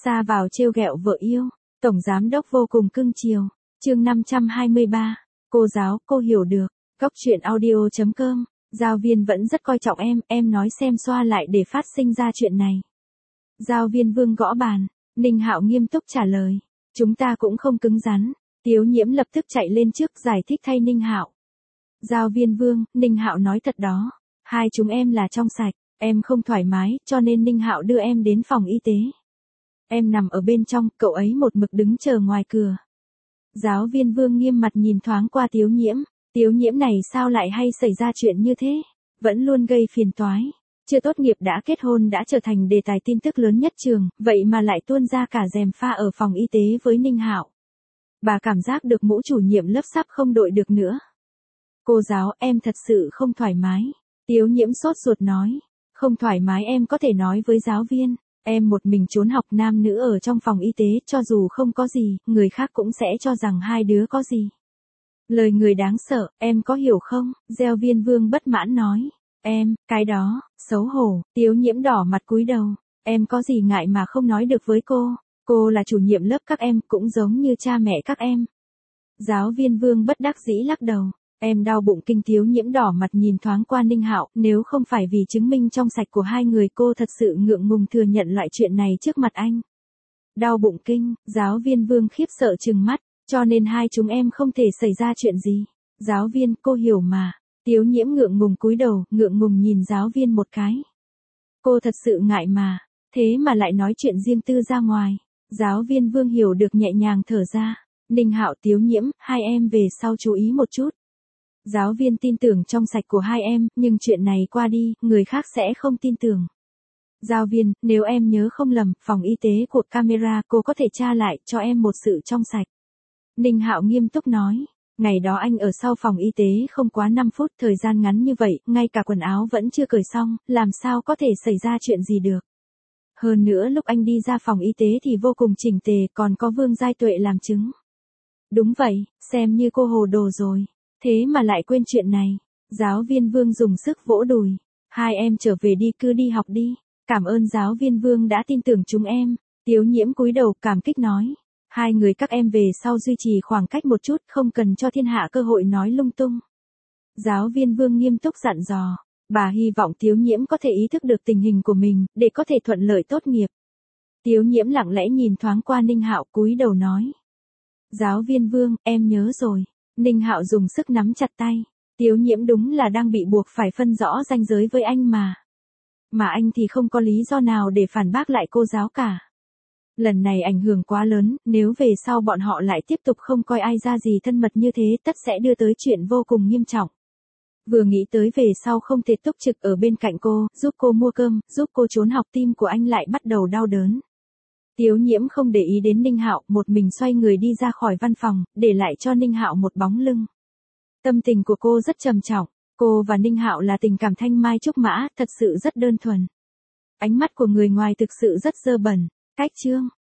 Xa vào trêu ghẹo vợ yêu, tổng giám đốc vô cùng cưng chiều. Chương 523. Cô giáo, cô hiểu được. Góc truyện audio.com. Giáo viên vẫn rất coi trọng em nói xem xoa lại để phát sinh ra chuyện này. Giáo viên Vương gõ bàn, Ninh Hạo nghiêm túc trả lời. Chúng ta cũng không cứng rắn. Tiếu Nhiễm lập tức chạy lên trước giải thích thay Ninh Hạo. Giáo viên Vương, Ninh Hạo nói thật đó. Hai chúng em là trong sạch, em không thoải mái, cho nên Ninh Hạo đưa em đến phòng y tế. Em nằm ở bên trong, cậu ấy một mực đứng chờ ngoài cửa. Giáo viên Vương nghiêm mặt nhìn thoáng qua Tiếu Nhiễm. Tiếu Nhiễm này sao lại hay xảy ra chuyện như thế? Vẫn luôn gây phiền toái. Chưa tốt nghiệp đã kết hôn đã trở thành đề tài tin tức lớn nhất trường, vậy mà lại tuôn ra cả gièm pha ở phòng y tế với Ninh Hạo. Bà cảm giác được mũ chủ nhiệm lớp sắp không đội được nữa. Cô giáo, em thật sự không thoải mái. Tiếu Nhiễm sốt ruột nói. Không thoải mái em có thể nói với giáo viên. Em một mình trốn học nam nữ ở trong phòng y tế, cho dù không có gì, người khác cũng sẽ cho rằng hai đứa có gì. Lời người đáng sợ, em có hiểu không? Giáo viên Vương bất mãn nói. Em, cái đó, xấu hổ. Tiếu Nhiễm đỏ mặt cúi đầu. Em có gì ngại mà không nói được với cô? Cô là chủ nhiệm lớp các em, cũng giống như cha mẹ các em. Giáo viên Vương bất đắc dĩ lắc đầu. Em đau bụng kinh. Tiếu Nhiễm đỏ mặt nhìn thoáng qua Ninh Hạo, nếu không phải vì chứng minh trong sạch của hai người cô thật sự ngượng ngùng thừa nhận loại chuyện này trước mặt anh. Đau bụng kinh, giáo viên Vương khiếp sợ trừng mắt, cho nên hai chúng em không thể xảy ra chuyện gì. Giáo viên, cô hiểu mà. Tiếu Nhiễm ngượng ngùng cúi đầu, ngượng ngùng nhìn giáo viên một cái. Cô thật sự ngại mà, thế mà lại nói chuyện riêng tư ra ngoài. Giáo viên Vương hiểu được nhẹ nhàng thở ra. Ninh Hạo, Tiếu Nhiễm, hai em về sau chú ý một chút. Giáo viên tin tưởng trong sạch của hai em, nhưng chuyện này qua đi, người khác sẽ không tin tưởng. Giáo viên, nếu em nhớ không lầm, phòng y tế của camera, cô có thể tra lại cho em một sự trong sạch. Ninh Hạo nghiêm túc nói. Ngày đó anh ở sau phòng y tế không quá 5 phút, thời gian ngắn như vậy, ngay cả quần áo vẫn chưa cởi xong, làm sao có thể xảy ra chuyện gì được. Hơn nữa lúc anh đi ra phòng y tế thì vô cùng chỉnh tề, còn có Vương Giai Tuệ làm chứng. Đúng vậy, xem như cô hồ đồ rồi. Thế mà lại quên chuyện này. Giáo viên Vương dùng sức vỗ đùi. Hai em trở về đi, cứ đi học đi. Cảm ơn giáo viên Vương đã tin tưởng chúng em. Tiếu Nhiễm cúi đầu cảm kích nói. Hai người các em về sau duy trì khoảng cách một chút, không cần cho thiên hạ cơ hội nói lung tung. Giáo viên Vương nghiêm túc dặn dò. Bà hy vọng Tiếu Nhiễm có thể ý thức được tình hình của mình, để có thể thuận lợi tốt nghiệp. Tiếu Nhiễm lặng lẽ nhìn thoáng qua Ninh Hạo cúi đầu nói. Giáo viên Vương, em nhớ rồi. Ninh Hạo dùng sức nắm chặt tay. Tiếu Nhiễm đúng là đang bị buộc phải phân rõ ranh giới với anh mà. Mà anh thì không có lý do nào để phản bác lại cô giáo cả. Lần này ảnh hưởng quá lớn, nếu về sau bọn họ lại tiếp tục không coi ai ra gì thân mật như thế, tất sẽ đưa tới chuyện vô cùng nghiêm trọng. Vừa nghĩ tới về sau không thể túc trực ở bên cạnh cô, giúp cô mua cơm, giúp cô trốn học, tim của anh lại bắt đầu đau đớn. Tiếu Nhiễm không để ý đến Ninh Hạo, một mình xoay người đi ra khỏi văn phòng, để lại cho Ninh Hạo một bóng lưng. Tâm tình của cô rất trầm trọng, cô và Ninh Hạo là tình cảm thanh mai trúc mã, thật sự rất đơn thuần. Ánh mắt của người ngoài thực sự rất dơ bẩn. Cách chương